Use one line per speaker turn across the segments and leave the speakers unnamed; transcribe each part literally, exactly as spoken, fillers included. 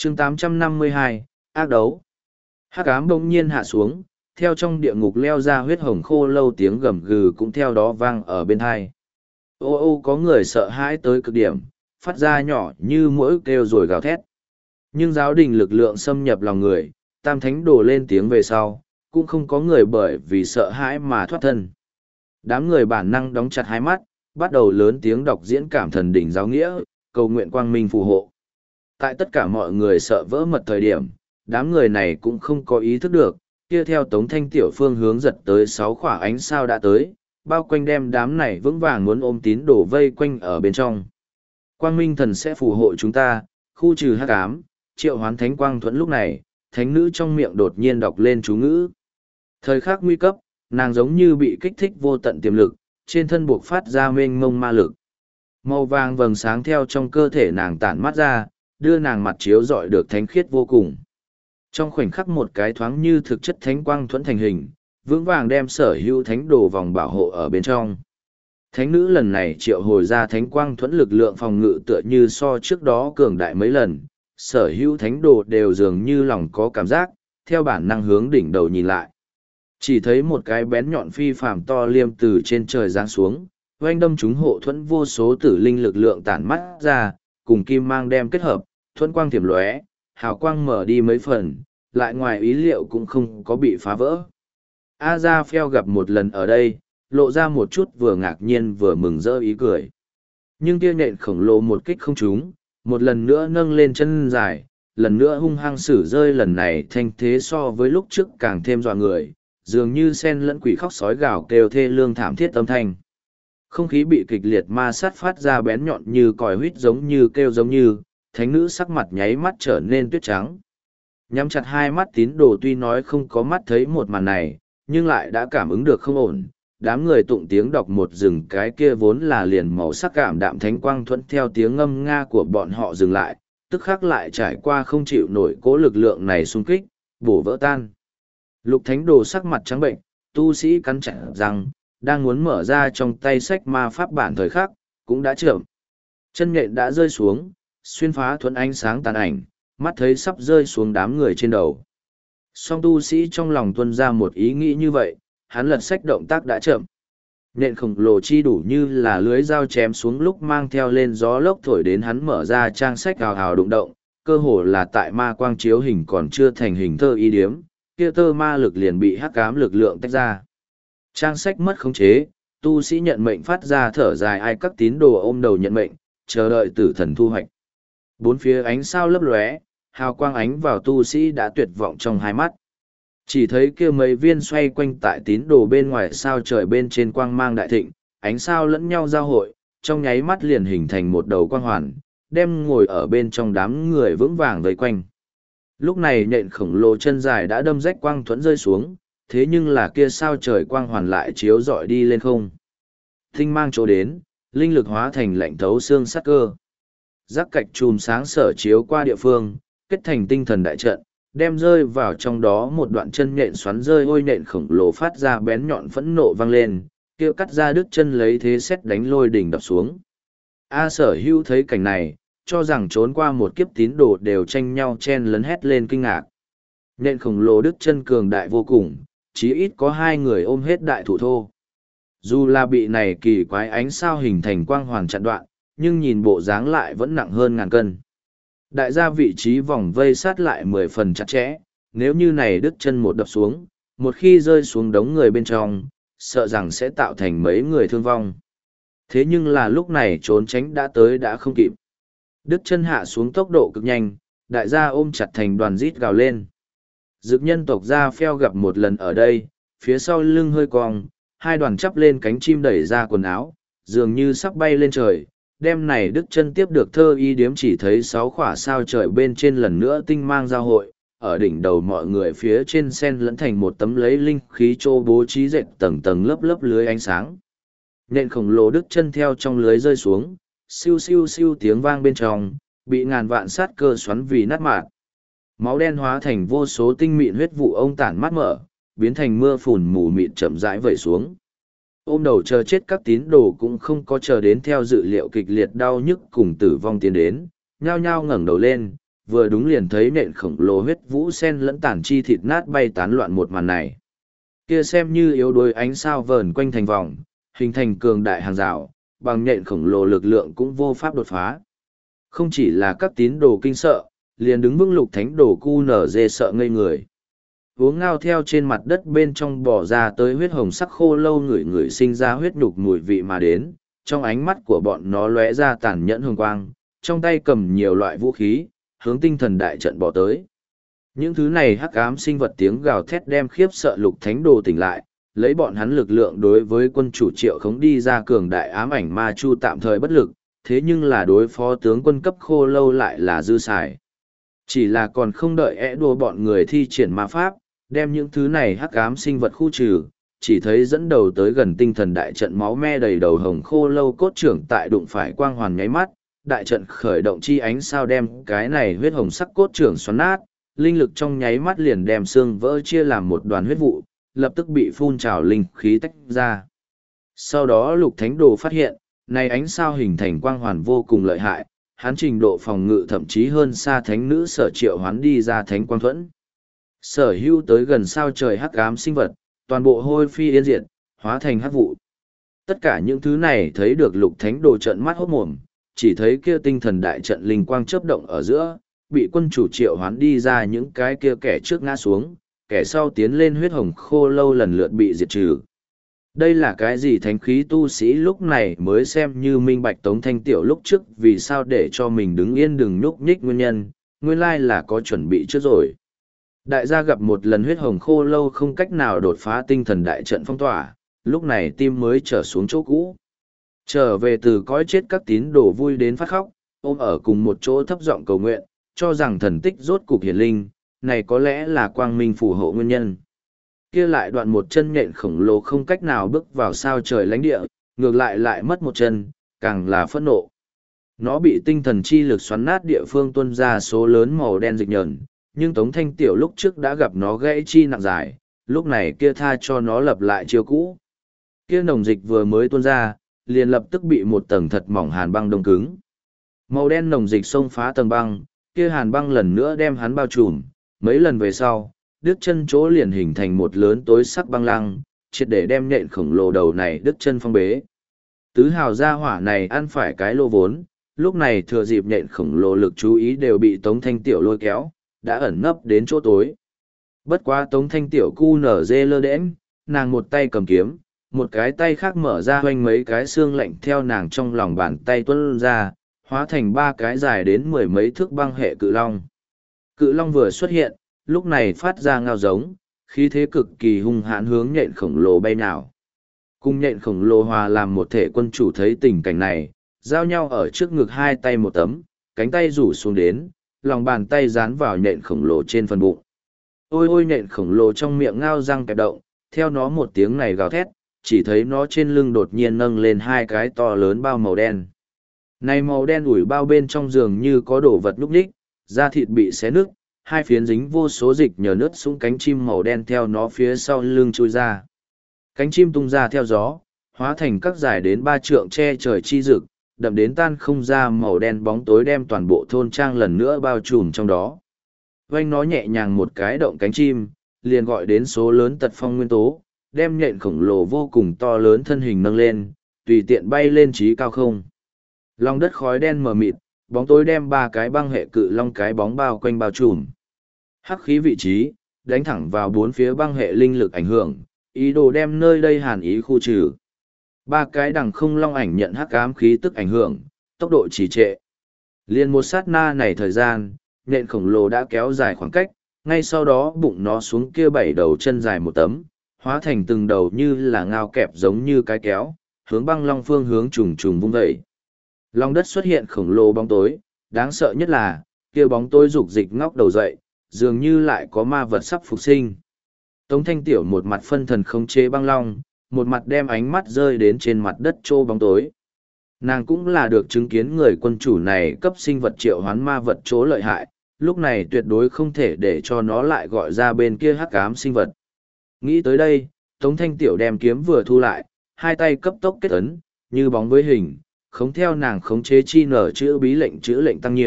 chương tám trăm năm mươi hai, ác đấu. Hắc ám bỗng nhiên hạ xuống, theo trong địa ngục leo ra huyết hồng khô lâu tiếng gầm gừ cũng theo đó vang ở bên hai. Ô ô có người sợ hãi tới cực điểm, phát ra nhỏ như mỗi kêu rồi gào thét. Nhưng giáo đình lực lượng xâm nhập lòng người, tam thánh đổ lên tiếng về sau, cũng không có người bởi vì sợ hãi mà thoát thân. Đám người bản năng đóng chặt hai mắt, bắt đầu lớn tiếng đọc diễn cảm thần đỉnh giáo nghĩa, cầu nguyện quang minh phù hộ. Tại tất cả mọi người sợ vỡ mật thời điểm, đám người này cũng không có ý thức được, kia theo Tống Thanh Tiểu phương hướng giật tới sáu khỏa ánh sao đã tới, bao quanh đem đám này vững vàng muốn ôm tín đổ vây quanh ở bên trong. Quang minh thần sẽ phù hộ chúng ta, khu trừ hắc ám, triệu hoán thánh quang thuẫn. Lúc này, thánh nữ trong miệng đột nhiên đọc lên chú ngữ. Thời khắc nguy cấp, nàng giống như bị kích thích vô tận tiềm lực, trên thân buộc phát ra mênh mông ma lực. Màu vàng vầng sáng theo trong cơ thể nàng tản mát ra, đưa nàng mặt chiếu rọi được thánh khiết vô cùng. Trong khoảnh khắc một cái thoáng như thực chất thánh quang thuẫn thành hình, vững vàng đem sở hữu thánh đồ vòng bảo hộ ở bên trong. Thánh nữ lần này triệu hồi ra thánh quang thuẫn lực lượng phòng ngự tựa như so trước đó cường đại mấy lần, sở hữu thánh đồ đều dường như lòng có cảm giác, theo bản năng hướng đỉnh đầu nhìn lại. Chỉ thấy một cái bén nhọn phi phàm to liêm từ trên trời giáng xuống, oanh đâm chúng hộ thuẫn vô số tử linh lực lượng tản mắt ra, cùng kim mang đem kết hợp, thuẫn quang thiểm lóe, hào quang mở đi mấy phần, lại ngoài ý liệu cũng không có bị phá vỡ. A Gia Phèo gặp một lần ở đây, lộ ra một chút vừa ngạc nhiên vừa mừng rỡ ý cười. Nhưng kia nện khổng lồ một kích không trúng, một lần nữa nâng lên chân dài, lần nữa hung hăng sử rơi, lần này thanh thế so với lúc trước càng thêm dọa người, dường như sen lẫn quỷ khóc sói gào kêu thê lương thảm thiết âm thanh. Không khí bị kịch liệt ma sát phát ra bén nhọn như còi huýt, giống như kêu giống như, thánh nữ sắc mặt nháy mắt trở nên tuyết trắng. Nhắm chặt hai mắt tín đồ tuy nói không có mắt thấy một màn này, nhưng lại đã cảm ứng được không ổn. Đám người tụng tiếng đọc một rừng cái kia vốn là liền màu sắc cảm đạm thánh quang thuẫn theo tiếng ngâm nga của bọn họ dừng lại, tức khắc lại trải qua không chịu nổi cố lực lượng này xung kích, bổ vỡ tan. Lục thánh đồ sắc mặt trắng bệnh, tu sĩ cắn chặt răng, đang muốn mở ra trong tay sách ma pháp bản thời khắc, cũng đã chậm. Chân nhện đã rơi xuống, xuyên phá thuẫn ánh sáng tàn ảnh, mắt thấy sắp rơi xuống đám người trên đầu. Song tu sĩ trong lòng tuân ra một ý nghĩ như vậy, hắn lật sách động tác đã chậm. Nhện khổng lồ chi đủ như là lưới dao chém xuống lúc mang theo lên gió lốc thổi đến, hắn mở ra trang sách hào hào đụng động, cơ hồ là tại ma quang chiếu hình còn chưa thành hình thơ y điếm, kia tơ ma lực liền bị hắc ám lực lượng tách ra. Trang sách mất khống chế, tu sĩ nhận mệnh phát ra thở dài, ai các tín đồ ôm đầu nhận mệnh, chờ đợi tử thần thu hoạch. Bốn phía ánh sao lấp lóe, hào quang ánh vào tu sĩ đã tuyệt vọng trong hai mắt. Chỉ thấy kia mấy viên xoay quanh tại tín đồ bên ngoài sao trời bên trên quang mang đại thịnh, ánh sao lẫn nhau giao hội, trong nháy mắt liền hình thành một đầu quang hoàn, đem ngồi ở bên trong đám người vững vàng vây quanh. Lúc này nhện khổng lồ chân dài đã đâm rách quang thuẫn rơi xuống, thế nhưng là kia sao trời quang hoàn lại chiếu rọi đi lên không. Tinh mang chỗ đến, linh lực hóa thành lạnh thấu xương sát cơ. Giác cạch chùm sáng sở chiếu qua địa phương, kết thành tinh thần đại trận, đem rơi vào trong đó một đoạn chân nhện xoắn rơi, ôi nện khổng lồ phát ra bén nhọn phẫn nộ vang lên, kia cắt ra đứt chân lấy thế xét đánh lôi đỉnh đập xuống. A Sở Hữu thấy cảnh này, cho rằng trốn qua một kiếp tín đồ đều tranh nhau chen lấn hét lên kinh ngạc. Nện khổng lồ đứt chân cường đại vô cùng, chí ít có hai người ôm hết đại thủ thô. Dù là bị này kỳ quái ánh sao hình thành quang hoàn chặn đoạn, nhưng nhìn bộ dáng lại vẫn nặng hơn ngàn cân. Đại gia vị trí vòng vây sát lại mười phần chặt chẽ, nếu như này đứt chân một đập xuống, một khi rơi xuống đống người bên trong, sợ rằng sẽ tạo thành mấy người thương vong. Thế nhưng là lúc này trốn tránh đã tới đã không kịp. Đứt chân hạ xuống tốc độ cực nhanh, đại gia ôm chặt thành đoàn rít gào lên. Dực nhân tộc Gia Phèo gặp một lần ở đây, phía sau lưng hơi cong, hai đoàn chắp lên cánh chim đẩy ra quần áo, dường như sắp bay lên trời. Đêm này Đức Chân tiếp được thơ y điếm, chỉ thấy sáu khỏa sao trời bên trên lần nữa tinh mang giao hội, ở đỉnh đầu mọi người phía trên sen lẫn thành một tấm lấy linh khí trô bố trí dệt tầng tầng lớp lớp lưới ánh sáng. Nện khổng lồ Đức Chân theo trong lưới rơi xuống, siêu siêu siêu tiếng vang bên trong, bị ngàn vạn sát cơ xoắn vì nát mạt. Máu đen hóa thành vô số tinh mịn huyết vụ ông tản mát mở, biến thành mưa phùn mù mịn chậm rãi vẩy xuống. Ôm đầu chờ chết các tín đồ cũng không có chờ đến theo dự liệu kịch liệt đau nhức cùng tử vong tiến đến, nhao nhao ngẩng đầu lên, vừa đúng liền thấy nện khổng lồ huyết vũ sen lẫn tản chi thịt nát bay tán loạn một màn này. Kia xem như yếu đuối ánh sao vờn quanh thành vòng, hình thành cường đại hàng rào, bằng nện khổng lồ lực lượng cũng vô pháp đột phá. Không chỉ là các tín đồ kinh sợ, liền đứng vững lục thánh đồ cu nở dê sợ ngây người. Uống ngao theo trên mặt đất bên trong bò ra tới huyết hồng sắc khô lâu người người sinh ra huyết nhục mùi vị mà đến, trong ánh mắt của bọn nó lóe ra tàn nhẫn hồng quang, trong tay cầm nhiều loại vũ khí, hướng tinh thần đại trận bỏ tới. Những thứ này hắc ám sinh vật tiếng gào thét đem khiếp sợ lục thánh đồ tỉnh lại, lấy bọn hắn lực lượng đối với quân chủ Triệu Khống đi ra cường đại ám ảnh ma chu tạm thời bất lực, thế nhưng là đối phó tướng quân cấp khô lâu lại là dư xài. Chỉ là còn không đợi ẽ đùa bọn người thi triển ma pháp, đem những thứ này hắc ám sinh vật khu trừ, chỉ thấy dẫn đầu tới gần tinh thần đại trận máu me đầy đầu hồng khô lâu cốt trưởng tại đụng phải quang hoàn nháy mắt, đại trận khởi động chi ánh sao đem cái này huyết hồng sắc cốt trưởng xoắn nát, linh lực trong nháy mắt liền đem xương vỡ chia làm một đoàn huyết vụ, lập tức bị phun trào linh khí tách ra. Sau đó lục thánh đồ phát hiện, này ánh sao hình thành quang hoàn vô cùng lợi hại, hắn trình độ phòng ngự thậm chí hơn xa thánh nữ sở triệu hoán đi ra thánh quang thuẫn. Sở hữu tới gần sao trời hắc ám sinh vật, toàn bộ hôi phi yên diệt, hóa thành hắc vụ. Tất cả những thứ này thấy được lục thánh đồ trận mắt hốt mồm, chỉ thấy kia tinh thần đại trận linh quang chớp động ở giữa, bị quân chủ triệu hoán đi ra những cái kia kẻ trước ngã xuống, kẻ sau tiến lên huyết hồng khô lâu lần lượt bị diệt trừ. Đây là cái gì thánh khí tu sĩ lúc này mới xem như minh bạch Tống Thanh Tiểu lúc trước vì sao để cho mình đứng yên đừng nhúc nhích nguyên nhân, nguyên lai là có chuẩn bị trước rồi. Đại gia gặp một lần huyết hồng khô lâu không cách nào đột phá tinh thần đại trận phong tỏa, lúc này tim mới trở xuống chỗ cũ. Trở về từ cõi chết các tín đồ vui đến phát khóc, ôm ở cùng một chỗ thấp giọng cầu nguyện, cho rằng thần tích rốt cục hiển linh, này có lẽ là quang minh phù hộ nguyên nhân. Kia lại đoạn một chân nhện khổng lồ không cách nào bước vào sao trời lãnh địa, ngược lại lại mất một chân, càng là phẫn nộ. Nó bị tinh thần chi lực xoắn nát địa phương tuôn ra số lớn màu đen dịch nhờn, nhưng Tống Thanh Tiểu lúc trước đã gặp nó gãy chi nặng dài, lúc này kia tha cho nó lập lại chiêu cũ. Kia nồng dịch vừa mới tuôn ra, liền lập tức bị một tầng thật mỏng hàn băng đông cứng. Màu đen nồng dịch xông phá tầng băng, kia hàn băng lần nữa đem hắn bao trùm, mấy lần về sau, đứt chân chỗ liền hình thành một lớn tối sắc băng lăng, triệt để đem nhện khổng lồ đầu này đứt chân phong bế. Tứ hào gia hỏa này ăn phải cái lô vốn, lúc này thừa dịp nhện khổng lồ lực chú ý đều bị Tống Thanh Tiểu lôi kéo, đã ẩn nấp đến chỗ tối. Bất quá Tống Thanh Tiểu cu nở dê lơ đễnh, nàng một tay cầm kiếm, một cái tay khác mở ra hoanh mấy cái xương lạnh theo nàng trong lòng bàn tay tuôn ra, hóa thành ba cái dài đến mười mấy thước băng hệ cự long. Cự long vừa xuất hiện, lúc này phát ra ngao giống, khí thế cực kỳ hung hãn hướng nhện khổng lồ bay nào. Cùng nhện khổng lồ hòa làm một thể quân chủ thấy tình cảnh này, giao nhau ở trước ngực hai tay một tấm, cánh tay rủ xuống đến, lòng bàn tay dán vào nhện khổng lồ trên phần bụng. Ôi ôi nhện khổng lồ trong miệng ngao răng kẹp động, theo nó một tiếng này gào thét, chỉ thấy nó trên lưng đột nhiên nâng lên hai cái to lớn bao màu đen. Này màu đen ủi bao bên trong giường như có đồ vật núp ních, da thịt bị xé nứt, hai phiến dính vô số dịch nhờ nứt xuống cánh chim màu đen theo nó phía sau lưng chui ra. Cánh chim tung ra theo gió, hóa thành các dài đến ba trượng che trời chi rực, đậm đến tan không ra màu đen bóng tối đem toàn bộ thôn trang lần nữa bao trùm trong đó. Vanh nó nhẹ nhàng một cái động cánh chim, liền gọi đến số lớn tật phong nguyên tố, đem nhện khổng lồ vô cùng to lớn thân hình nâng lên, tùy tiện bay lên trí cao không. Lòng đất khói đen mờ mịt, bóng tối đem ba cái băng hệ cự long cái bóng bao quanh bao trùm. Hắc khí vị trí, đánh thẳng vào bốn phía băng hệ linh lực ảnh hưởng, ý đồ đem nơi đây hàn ý khu trừ. Ba cái đằng không long ảnh nhận hắc ám khí tức ảnh hưởng, tốc độ trì trệ. Liên một sát na này thời gian, nhện khổng lồ đã kéo dài khoảng cách, ngay sau đó bụng nó xuống kia bảy đầu chân dài một tấm, hóa thành từng đầu như là ngao kẹp giống như cái kéo, hướng băng long phương hướng trùng trùng vung dậy. Lòng đất xuất hiện khổng lồ bóng tối, đáng sợ nhất là, kia bóng tối rục dịch ngóc đầu dậy, dường như lại có ma vật sắp phục sinh. Tống Thanh Tiểu một mặt phân thần khống chế băng long, một mặt đem ánh mắt rơi đến trên mặt đất trô bóng tối. Nàng cũng là được chứng kiến người quân chủ này cấp sinh vật triệu hoán ma vật chỗ lợi hại, lúc này tuyệt đối không thể để cho nó lại gọi ra bên kia hắc ám sinh vật. Nghĩ tới đây, Tống Thanh Tiểu đem kiếm vừa thu lại, hai tay cấp tốc kết ấn, như bóng với hình, khống theo nàng khống chế chi nở chữ bí lệnh chữ lệnh tăng nhiều,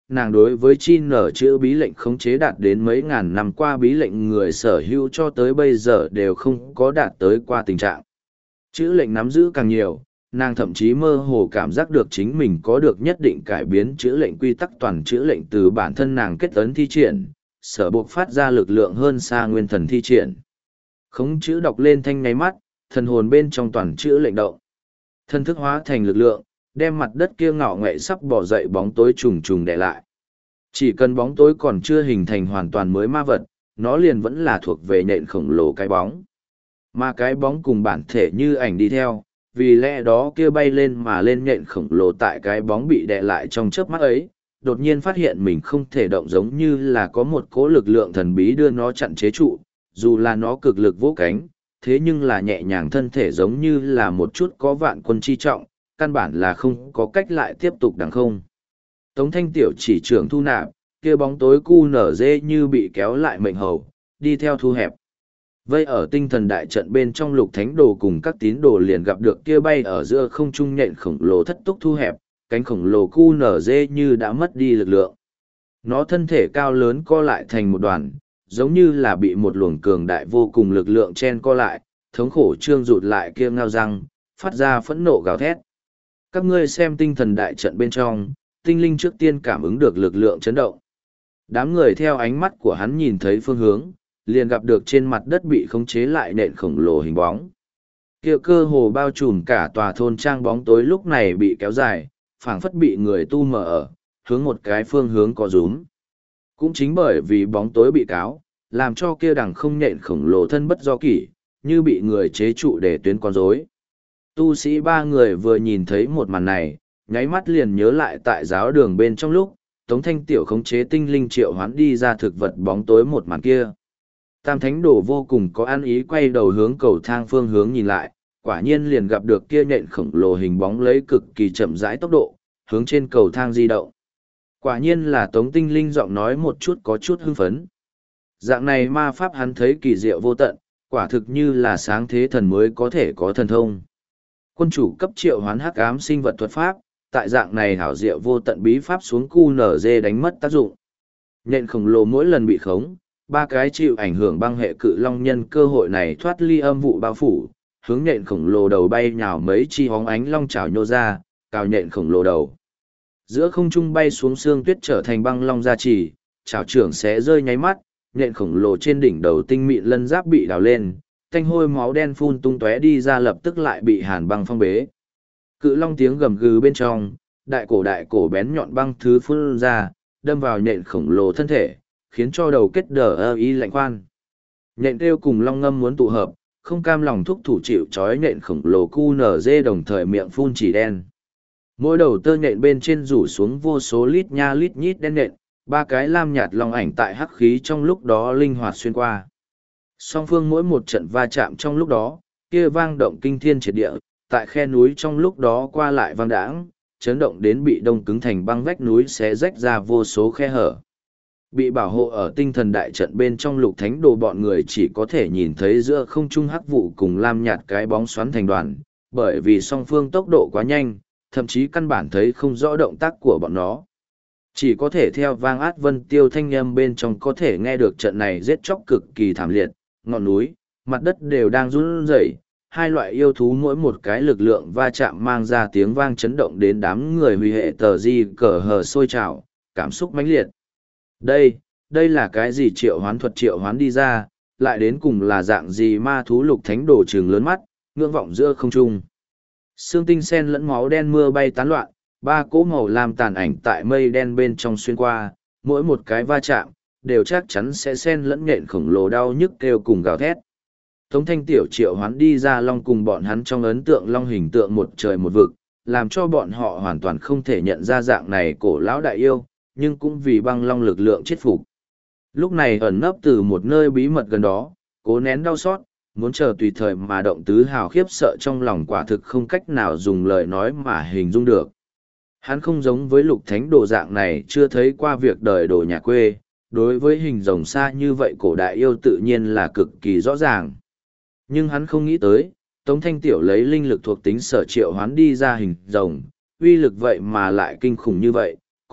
nàng đối với chi nở chữ bí lệnh khống chế đạt đến mấy ngàn năm qua bí lệnh người sở hữu cho tới bây giờ đều không có đạt tới qua tình trạng. Chữ lệnh nắm giữ càng nhiều, nàng thậm chí mơ hồ cảm giác được chính mình có được nhất định cải biến chữ lệnh quy tắc toàn chữ lệnh từ bản thân nàng kết ấn thi triển, sở buộc phát ra lực lượng hơn xa nguyên thần thi triển. Khống chữ đọc lên thanh nháy mắt, thần hồn bên trong toàn chữ lệnh động. Thân thức hóa thành lực lượng, đem mặt đất kia ngạo nghệ sắp bỏ dậy bóng tối trùng trùng đè lại. Chỉ cần bóng tối còn chưa hình thành hoàn toàn mới ma vật, nó liền vẫn là thuộc về nhện khổng lồ cái bóng. Mà cái bóng cùng bản thể như ảnh đi theo, vì lẽ đó kia bay lên mà lên nhện khổng lồ tại cái bóng bị đè lại trong chớp mắt ấy, đột nhiên phát hiện mình không thể động giống như là có một cỗ lực lượng thần bí đưa nó chặn chế trụ, dù là nó cực lực vỗ cánh, thế nhưng là nhẹ nhàng thân thể giống như là một chút có vạn quân chi trọng, căn bản là không có cách lại tiếp tục đằng không. Tống Thanh Tiểu chỉ trưởng thu nạp, kia bóng tối cu nở dê như bị kéo lại mệnh hầu, đi theo thu hẹp. Vây ở tinh thần đại trận bên trong lục thánh đồ cùng các tín đồ liền gặp được kia bay ở giữa không trung nhện khổng lồ thất túc thu hẹp, cánh khổng lồ cu nở dê như đã mất đi lực lượng. Nó thân thể cao lớn co lại thành một đoàn, giống như là bị một luồng cường đại vô cùng lực lượng chen co lại, thống khổ trương rụt lại kia ngao răng, phát ra phẫn nộ gào thét. Các ngươi xem tinh thần đại trận bên trong, tinh linh trước tiên cảm ứng được lực lượng chấn động. Đám người theo ánh mắt của hắn nhìn thấy phương hướng, liền gặp được trên mặt đất bị khống chế lại nện khổng lồ hình bóng. Kia cơ hồ bao trùm cả tòa thôn trang bóng tối lúc này bị kéo dài, phảng phất bị người tu mở ở, hướng một cái phương hướng có rúm. Cũng chính bởi vì bóng tối bị cáo, làm cho kia đằng không nhện khổng lồ thân bất do kỷ, như bị người chế trụ để tuyến con rối. Tu sĩ ba người vừa nhìn thấy một màn này, nháy mắt liền nhớ lại tại giáo đường bên trong lúc, Tống Thanh Tiểu khống chế tinh linh triệu hoán đi ra thực vật bóng tối một màn kia. Tam Thánh Đồ vô cùng có ăn ý quay đầu hướng cầu thang phương hướng nhìn lại, quả nhiên liền gặp được kia nhện khổng lồ hình bóng lấy cực kỳ chậm rãi tốc độ, hướng trên cầu thang di động. Quả nhiên là Tống Tinh Linh giọng nói một chút có chút hưng phấn. Dạng này ma pháp hắn thấy kỳ diệu vô tận, quả thực như là sáng thế thần mới có thể có thần thông. Quân chủ cấp triệu hoán hắc ám sinh vật thuật pháp, tại dạng này hảo diệu vô tận bí pháp xuống cu nở dê đánh mất tác dụng. Nhện khổng lồ mỗi lần bị khống, ba cái chịu ảnh hưởng băng hệ cự long nhân cơ hội này thoát ly âm vụ bao phủ, hướng nhện khổng lồ đầu bay nhào mấy chi hóng ánh long chảo nhô ra, cào nhện khổng lồ đầu. Giữa không trung bay xuống xương tuyết trở thành băng long gia trì, chảo trưởng sẽ rơi nháy mắt, nhện khổng lồ trên đỉnh đầu tinh mịn lân giáp bị đào lên, tanh hôi máu đen phun tung tóe đi ra lập tức lại bị hàn băng phong bế. Cự long tiếng gầm gừ bên trong, đại cổ đại cổ bén nhọn băng thứ phun ra, đâm vào nhện khổng lồ thân thể, khiến cho đầu kết đờ ơ y lạnh khoan. Nhện kêu cùng long ngâm muốn tụ hợp, không cam lòng thúc thủ chịu trói nhện khổng lồ cu nở dê đồng thời miệng phun chỉ đen. Mỗi đầu tơ nhện bên trên rủ xuống vô số lít nha lít nhít đen nhện, ba cái lam nhạt long ảnh tại hắc khí trong lúc đó linh hoạt xuyên qua. Song phương mỗi một trận va chạm trong lúc đó, kia vang động kinh thiên triệt địa, tại khe núi trong lúc đó qua lại vang đãng, chấn động đến bị đông cứng thành băng vách núi xé rách ra vô số khe hở. Bị bảo hộ ở tinh thần đại trận bên trong lục thánh đồ bọn người chỉ có thể nhìn thấy giữa không trung hắc vụ cùng lam nhạt cái bóng xoắn thành đoàn, bởi vì song phương tốc độ quá nhanh, thậm chí căn bản thấy không rõ động tác của bọn nó. Chỉ có thể theo vang át vân tiêu thanh âm bên trong có thể nghe được trận này giết chóc cực kỳ thảm liệt, ngọn núi, mặt đất đều đang run rẩy, hai loại yêu thú mỗi một cái lực lượng va chạm mang ra tiếng vang chấn động đến đám người huy hệ tờ di cờ hờ sôi trào, cảm xúc mãnh liệt. Đây, đây là cái gì triệu hoán thuật triệu hoán đi ra, lại đến cùng là dạng gì ma thú lục thánh đồ trường lớn mắt, ngưỡng vọng giữa không trung. Xương tinh sen lẫn máu đen mưa bay tán loạn, ba cỗ màu làm tàn ảnh tại mây đen bên trong xuyên qua, mỗi một cái va chạm, đều chắc chắn sẽ sen lẫn nhện khổng lồ đau nhức kêu cùng gào thét. Tống Thanh Tiểu triệu hoán đi ra long cùng bọn hắn trong ấn tượng long hình tượng một trời một vực, làm cho bọn họ hoàn toàn không thể nhận ra dạng này cổ lão đại yêu, nhưng cũng vì băng long lực lượng chết phục. Lúc này ẩn nấp từ một nơi bí mật gần đó, cố nén đau xót, muốn chờ tùy thời mà động tứ hào khiếp sợ trong lòng quả thực không cách nào dùng lời nói mà hình dung được. Hắn không giống với lục thánh đồ dạng này chưa thấy qua việc đời đồ nhà quê, đối với hình rồng xa như vậy cổ đại yêu tự nhiên là cực kỳ rõ ràng. Nhưng hắn không nghĩ tới, Tống Thanh Tiểu lấy linh lực thuộc tính sở triệu hoán đi ra hình rồng, uy lực vậy mà lại kinh khủng như vậy,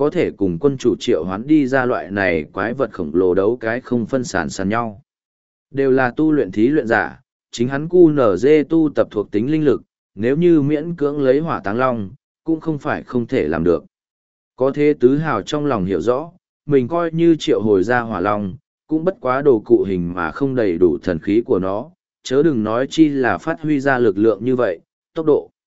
có thể cùng quân chủ triệu hoán đi ra loại này quái vật khổng lồ đấu cái không phân sản sàn nhau. Đều là tu luyện thí luyện giả, chính hắn cu nở dê tu tập thuộc tính linh lực, nếu như miễn cưỡng lấy hỏa táng long, cũng không phải không thể làm được. Có thế tứ hào trong lòng hiểu rõ, mình coi như triệu hồi ra hỏa long, cũng bất quá đồ cụ hình mà không đầy đủ thần khí của nó, chớ đừng nói chi là phát huy ra lực lượng như vậy, tốc độ.